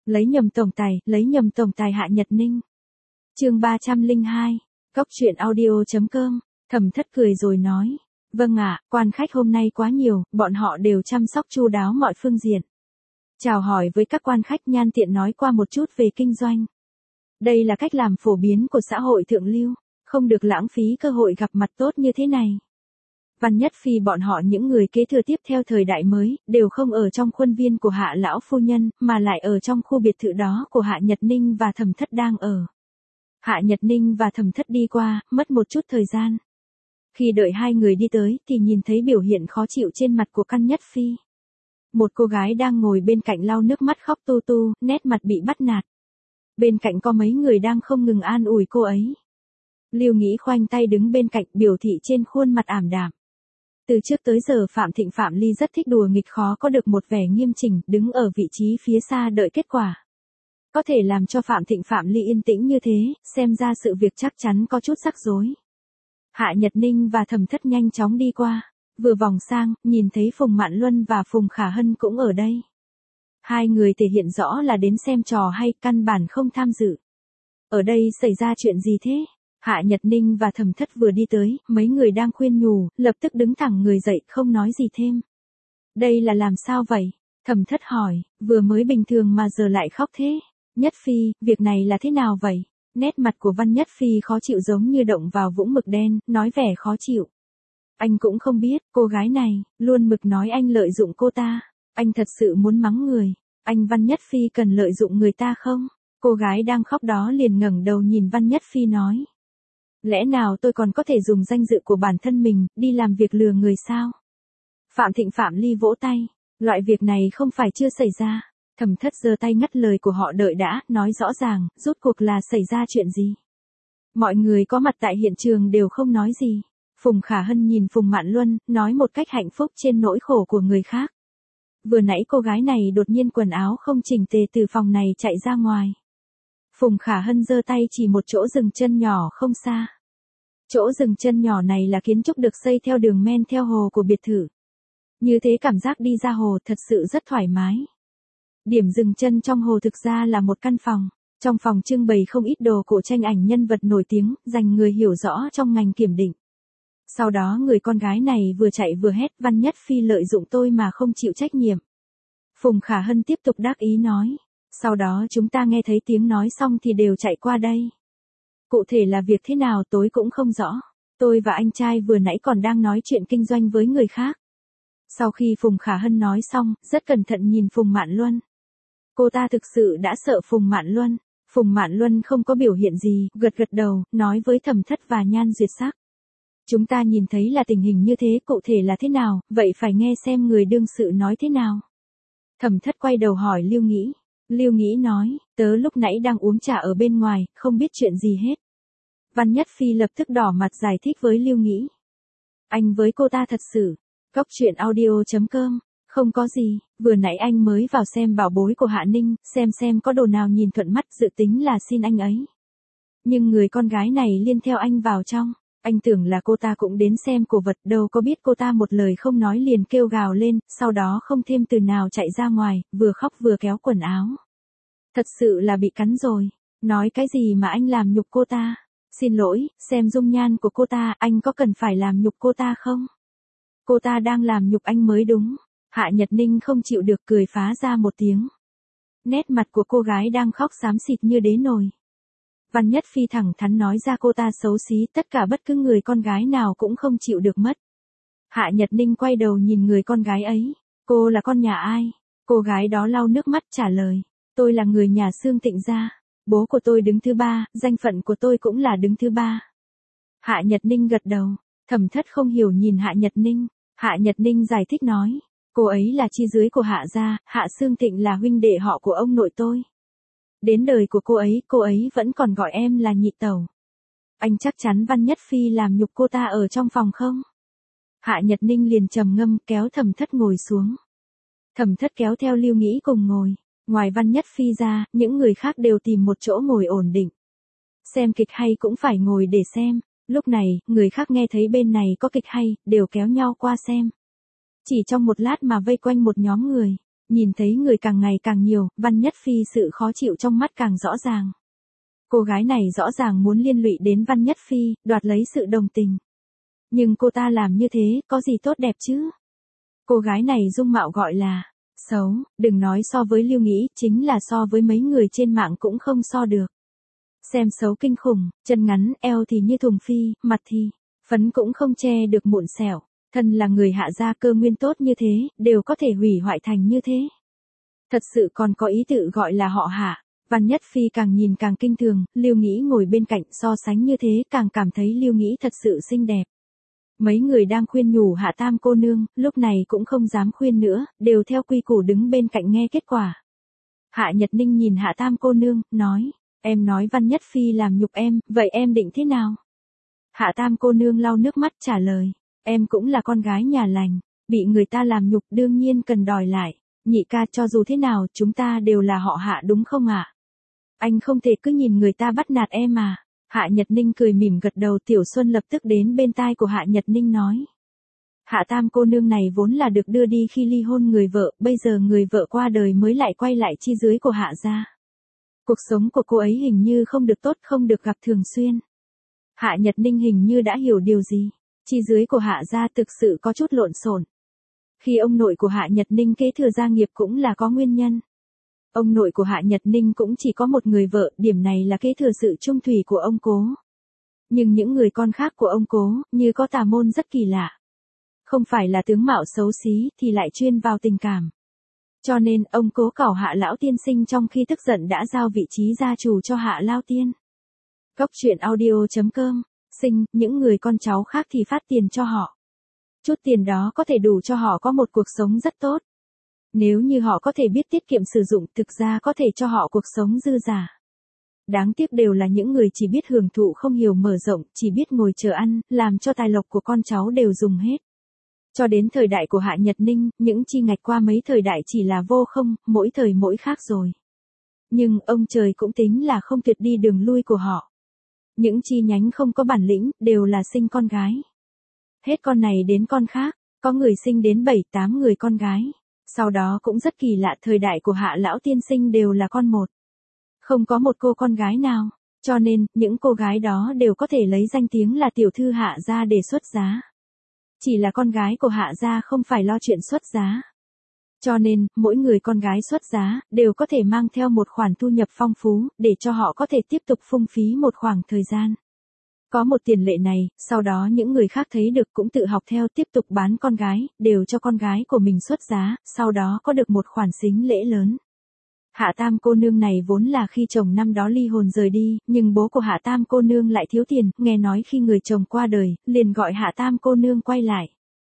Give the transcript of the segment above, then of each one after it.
lấy nhầm tổng tài Hạ Nhật Ninh. Chương 302, Cóc truyện audio.com. Thẩm Thất cười rồi nói, vâng ạ, quan khách hôm nay quá nhiều, bọn họ đều chăm sóc chu đáo mọi phương diện. Chào hỏi với các quan khách, nhan tiện nói qua một chút về kinh doanh. Đây là cách làm phổ biến của xã hội thượng lưu, không được lãng phí cơ hội gặp mặt tốt như thế này. Văn Nhất Phi bọn họ những người kế thừa tiếp theo thời đại mới, đều không ở trong khuôn viên của Hạ lão phu nhân, mà lại ở trong khu biệt thự đó của Hạ Nhật Ninh và Thẩm Thất đang ở. Hạ Nhật Ninh và Thẩm Thất đi qua, mất một chút thời gian. Khi đợi hai người đi tới thì nhìn thấy biểu hiện khó chịu trên mặt của Căn Nhất Phi. Một cô gái đang ngồi bên cạnh lau nước mắt khóc tu tu, nét mặt bị bắt nạt. Bên cạnh có mấy người đang không ngừng an ủi cô ấy. Lưu Nghĩ khoanh tay đứng bên cạnh, biểu thị trên khuôn mặt ảm đạm. Từ trước tới giờ Phạm Thịnh Phạm Ly rất thích đùa nghịch, khó có được một vẻ nghiêm chỉnh, đứng ở vị trí phía xa đợi kết quả. Có thể làm cho Phạm Thịnh Phạm Ly yên tĩnh như thế, xem ra sự việc chắc chắn có chút rắc rối. Hạ Nhật Ninh và Thẩm Thất nhanh chóng đi qua, vừa vòng sang, nhìn thấy Phùng Mạn Luân và Phùng Khả Hân cũng ở đây. Hai người thể hiện rõ là đến xem trò hay, căn bản không tham dự. Ở đây xảy ra chuyện gì thế? Hạ Nhật Ninh và Thẩm Thất vừa đi tới, mấy người đang khuyên nhủ, lập tức đứng thẳng người dậy, không nói gì thêm. Đây là làm sao vậy? Thẩm Thất hỏi, vừa mới bình thường mà giờ lại khóc thế. Nhất Phi, việc này là thế nào vậy? Nét mặt của Văn Nhất Phi khó chịu giống như động vào vũng mực đen, nói vẻ khó chịu. Anh cũng không biết, cô gái này, luôn mực nói anh lợi dụng cô ta. Anh thật sự muốn mắng người. Anh Văn Nhất Phi cần lợi dụng người ta không? Cô gái đang khóc đó liền ngẩng đầu nhìn Văn Nhất Phi nói. Lẽ nào tôi còn có thể dùng danh dự của bản thân mình, đi làm việc lừa người sao? Phạm Thịnh Phạm Ly vỗ tay. Loại việc này không phải chưa xảy ra. Thẩm Thất giơ tay ngắt lời của họ, đợi đã, nói rõ ràng, rốt cuộc là xảy ra chuyện gì? Mọi người có mặt tại hiện trường đều không nói gì. Phùng Khả Hân nhìn Phùng Mạn Luân, nói một cách hạnh phúc trên nỗi khổ của người khác. Vừa nãy cô gái này đột nhiên quần áo không chỉnh tề từ phòng này chạy ra ngoài. Phùng Khả Hân giơ tay chỉ một chỗ dừng chân nhỏ không xa. Chỗ dừng chân nhỏ này là kiến trúc được xây theo đường men theo hồ của biệt thự. Như thế cảm giác đi ra hồ thật sự rất thoải mái. Điểm dừng chân trong hồ thực ra là một căn phòng. Trong phòng trưng bày không ít đồ cổ tranh ảnh nhân vật nổi tiếng, dành người hiểu rõ trong ngành kiểm định. Sau đó người con gái này vừa chạy vừa hét, Văn Nhất Phi lợi dụng tôi mà không chịu trách nhiệm. Phùng Khả Hân tiếp tục đắc ý nói. Sau đó chúng ta nghe thấy tiếng nói xong thì đều chạy qua đây. Cụ thể là việc thế nào tôi cũng không rõ. Tôi và anh trai vừa nãy còn đang nói chuyện kinh doanh với người khác. Sau khi Phùng Khả Hân nói xong, rất cẩn thận nhìn Phùng Mạn Luân. Cô ta thực sự đã sợ Phùng Mạn Luân. Phùng Mạn Luân không có biểu hiện gì, gật gật đầu, nói với Thẩm Thất và Nhan Duyệt Sắc. Chúng ta nhìn thấy là tình hình như thế, cụ thể là thế nào, vậy phải nghe xem người đương sự nói thế nào. Thẩm Thất quay đầu hỏi Lưu Nghĩ. Lưu Nghĩ nói, tớ lúc nãy đang uống trà ở bên ngoài, không biết chuyện gì hết. Văn Nhất Phi lập tức đỏ mặt giải thích với Lưu Nghĩ. Anh với cô ta thật sự. Cóc truyện audio.com. Không có gì, vừa nãy anh mới vào xem bảo bối của Hạ Ninh, xem có đồ nào nhìn thuận mắt, dự tính là xin anh ấy. Nhưng người con gái này liên theo anh vào trong. Anh tưởng là cô ta cũng đến xem cổ vật, đâu có biết cô ta một lời không nói liền kêu gào lên, sau đó không thêm từ nào chạy ra ngoài, vừa khóc vừa kéo quần áo. Thật sự là bị cắn rồi. Nói cái gì mà anh làm nhục cô ta? Xin lỗi, xem dung nhan của cô ta, anh có cần phải làm nhục cô ta không? Cô ta đang làm nhục anh mới đúng. Hạ Nhật Ninh không chịu được cười phá ra một tiếng. Nét mặt của cô gái đang khóc xám xịt như đế nồi. Văn Nhất Phi thẳng thắn nói ra cô ta xấu xí, tất cả bất cứ người con gái nào cũng không chịu được mất. Hạ Nhật Ninh quay đầu nhìn người con gái ấy. Cô là con nhà ai? Cô gái đó lau nước mắt trả lời. Tôi là người nhà Xương Tịnh gia. Bố của tôi đứng thứ ba, danh phận của tôi cũng là đứng thứ ba. Hạ Nhật Ninh gật đầu. Thẩm Thất không hiểu nhìn Hạ Nhật Ninh. Hạ Nhật Ninh giải thích nói. Cô ấy là chi dưới của Hạ gia, Hạ Xương Tịnh là huynh đệ họ của ông nội tôi. Đến đời của cô ấy vẫn còn gọi em là nhị tẩu. Anh chắc chắn Văn Nhất Phi làm nhục cô ta ở trong phòng không? Hạ Nhật Ninh liền trầm ngâm, kéo Thẩm Thất ngồi xuống. Thẩm Thất kéo theo Lưu Nghĩ cùng ngồi. Ngoài Văn Nhất Phi ra, những người khác đều tìm một chỗ ngồi ổn định. Xem kịch hay cũng phải ngồi để xem. Lúc này, người khác nghe thấy bên này có kịch hay, đều kéo nhau qua xem. Chỉ trong một lát mà vây quanh một nhóm người. Nhìn thấy người càng ngày càng nhiều, Văn Nhất Phi sự khó chịu trong mắt càng rõ ràng. Cô gái này rõ ràng muốn liên lụy đến Văn Nhất Phi, đoạt lấy sự đồng tình. Nhưng cô ta làm như thế, có gì tốt đẹp chứ? Cô gái này dung mạo gọi là xấu, đừng nói so với Lưu Nghĩ, chính là so với mấy người trên mạng cũng không so được. Xem xấu kinh khủng, chân ngắn, eo thì như thùng phi, mặt thì phấn cũng không che được mụn sẹo. Thân là người Hạ gia cơ nguyên tốt như thế, đều có thể hủy hoại thành như thế. Thật sự còn có ý tự gọi là họ Hạ. Văn Nhất Phi càng nhìn càng kinh thường, Lưu Nghĩ ngồi bên cạnh so sánh như thế càng cảm thấy Lưu Nghĩ thật sự xinh đẹp. Mấy người đang khuyên nhủ Hạ Tam cô nương, lúc này cũng không dám khuyên nữa, đều theo quy củ đứng bên cạnh nghe kết quả. Hạ Nhật Ninh nhìn Hạ Tam cô nương, nói, em nói Văn Nhất Phi làm nhục em, vậy em định thế nào? Hạ Tam cô nương lau nước mắt trả lời, em cũng là con gái nhà lành, bị người ta làm nhục đương nhiên cần đòi lại. Nhị ca, cho dù thế nào, chúng ta đều là họ Hạ đúng không ạ? Anh không thể cứ nhìn người ta bắt nạt em mà. Hạ Nhật Ninh cười mỉm gật đầu. Tiểu Xuân lập tức đến bên tai của Hạ Nhật Ninh nói. Hạ Tam cô nương này vốn là được đưa đi khi ly hôn người vợ, bây giờ người vợ qua đời mới lại quay lại chi dưới của Hạ gia. Cuộc sống của cô ấy hình như không được tốt, không được gặp thường xuyên. Hạ Nhật Ninh hình như đã hiểu điều gì. Chi dưới của Hạ gia thực sự có chút lộn xộn. Khi ông nội của Hạ Nhật Ninh kế thừa gia nghiệp cũng là có nguyên nhân. Ông nội của Hạ Nhật Ninh cũng chỉ có một người vợ, điểm này là kế thừa sự trung thủy của ông cố. Nhưng những người con khác của ông cố, như có tà môn rất kỳ lạ. Không phải là tướng mạo xấu xí, thì lại chuyên vào tình cảm. Cho nên, ông cố cẩu Hạ Lão Tiên Sinh trong khi tức giận đã giao vị trí gia chủ cho Hạ Lao Tiên. Cốc truyện audio.com, sinh, những người con cháu khác thì phát tiền cho họ. Chút tiền đó có thể đủ cho họ có một cuộc sống rất tốt. Nếu như họ có thể biết tiết kiệm sử dụng, thực ra có thể cho họ cuộc sống dư giả. Đáng tiếc đều là những người chỉ biết hưởng thụ không hiểu mở rộng, chỉ biết ngồi chờ ăn, làm cho tài lộc của con cháu đều dùng hết. Cho đến thời đại của Hạ Nhật Ninh, những chi ngạch qua mấy thời đại chỉ là vô không, mỗi thời mỗi khác rồi. Nhưng ông trời cũng tính là không tuyệt đi đường lui của họ. Những chi nhánh không có bản lĩnh, đều là sinh con gái. Hết con này đến con khác, có người sinh đến 7-8 người con gái. Sau đó cũng rất kỳ lạ, thời đại của Hạ Lão Tiên Sinh đều là con một. Không có một cô con gái nào, cho nên, những cô gái đó đều có thể lấy danh tiếng là tiểu thư Hạ gia để xuất giá. Chỉ là con gái của Hạ gia không phải lo chuyện xuất giá. Cho nên, mỗi người con gái xuất giá, đều có thể mang theo một khoản thu nhập phong phú, để cho họ có thể tiếp tục phung phí một khoảng thời gian. Có một tiền lệ này, sau đó những người khác thấy được cũng tự học theo tiếp tục bán con gái, đều cho con gái của mình xuất giá, sau đó có được một khoản sính lễ lớn. Hạ Tam cô nương này vốn là khi chồng năm đó ly hôn rời đi, nhưng bố của Hạ Tam cô nương lại thiếu tiền, nghe nói khi người chồng qua đời, liền gọi Hạ Tam cô nương quay lại.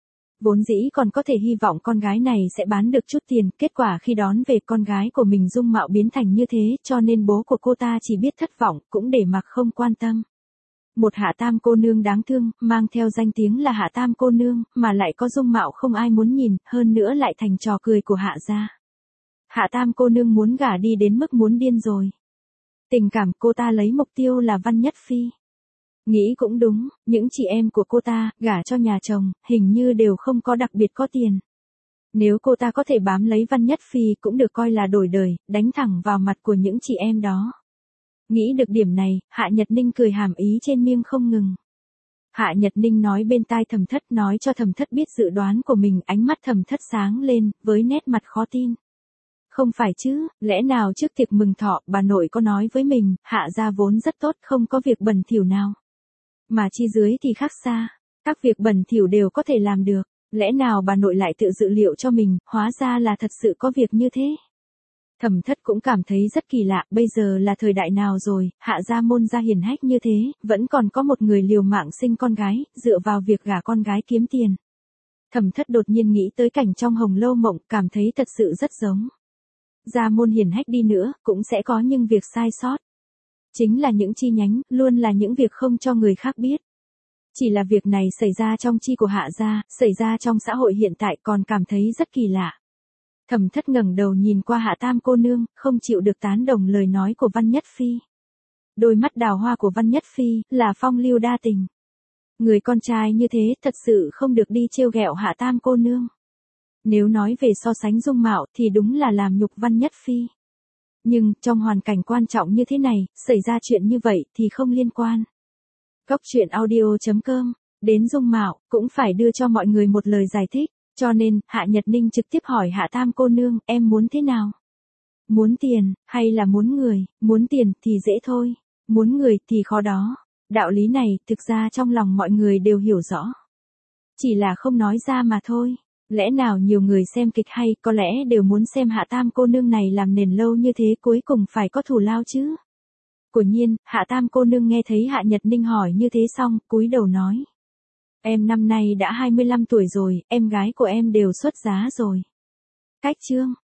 Vốn dĩ còn có thể hy vọng con gái này sẽ bán được chút tiền, kết quả khi đón về con gái của mình dung mạo biến thành như thế, cho nên bố của cô ta chỉ biết thất vọng, cũng để mặc không quan tâm. Một Hạ Tam cô nương đáng thương, mang theo danh tiếng là Hạ Tam cô nương, mà lại có dung mạo không ai muốn nhìn, hơn nữa lại thành trò cười của Hạ gia. Hạ Tam cô nương muốn gả đi đến mức muốn điên rồi. Tình cảm cô ta lấy mục tiêu là Văn Nhất Phi. Nghĩ cũng đúng, những chị em của cô ta, gả cho nhà chồng, hình như đều không có đặc biệt có tiền. Nếu cô ta có thể bám lấy Văn Nhất Phi cũng được coi là đổi đời, đánh thẳng vào mặt của những chị em đó. Nghĩ được điểm này, Hạ Nhật Ninh cười hàm ý trên miệng không ngừng. Hạ Nhật Ninh nói bên tai Thẩm Thất, nói cho Thẩm Thất biết dự đoán của mình, ánh mắt Thẩm Thất sáng lên, với nét mặt khó tin. Không phải chứ, lẽ nào trước tiệc mừng thọ, bà nội có nói với mình, Hạ gia vốn rất tốt, không có việc bẩn thỉu nào. Mà chi dưới thì khác xa, các việc bẩn thỉu đều có thể làm được, lẽ nào bà nội lại tự dự liệu cho mình, hóa ra là thật sự có việc như thế. Thẩm Thất cũng cảm thấy rất kỳ lạ, bây giờ là thời đại nào rồi, Hạ gia môn gia hiển hách như thế, vẫn còn có một người liều mạng sinh con gái, dựa vào việc gả con gái kiếm tiền. Thẩm Thất đột nhiên nghĩ tới cảnh trong Hồng Lâu Mộng, cảm thấy thật sự rất giống. Gia môn hiển hách đi nữa, cũng sẽ có những việc sai sót. Chính là những chi nhánh, luôn là những việc không cho người khác biết. Chỉ là việc này xảy ra trong chi của Hạ gia, xảy ra trong xã hội hiện tại còn cảm thấy rất kỳ lạ. Thẩm Thất ngẩng đầu nhìn qua Hạ Tam cô nương, không chịu được tán đồng lời nói của Văn Nhất Phi. Đôi mắt đào hoa của Văn Nhất Phi, là phong lưu đa tình. Người con trai như thế, thật sự không được đi trêu ghẹo Hạ Tam cô nương. Nếu nói về so sánh dung mạo thì đúng là làm nhục Văn Nhất Phi. Nhưng, trong hoàn cảnh quan trọng như thế này, xảy ra chuyện như vậy thì không liên quan. Cốc truyện audio.com, đến dung mạo, cũng phải đưa cho mọi người một lời giải thích, cho nên, Hạ Nhật Ninh trực tiếp hỏi Hạ Tam cô nương, em muốn thế nào? Muốn tiền, hay là muốn người? Muốn tiền thì dễ thôi, muốn người thì khó đó. Đạo lý này, thực ra trong lòng mọi người đều hiểu rõ. Chỉ là không nói ra mà thôi. Lẽ nào nhiều người xem kịch hay có lẽ đều muốn xem Hạ Tam cô nương này làm nền lâu như thế cuối cùng phải có thù lao chứ. Quả nhiên, Hạ Tam cô nương nghe thấy Hạ Nhật Ninh hỏi như thế xong, cúi đầu nói. Em năm nay đã 25 tuổi rồi, em gái của em đều xuất giá rồi. Cách chương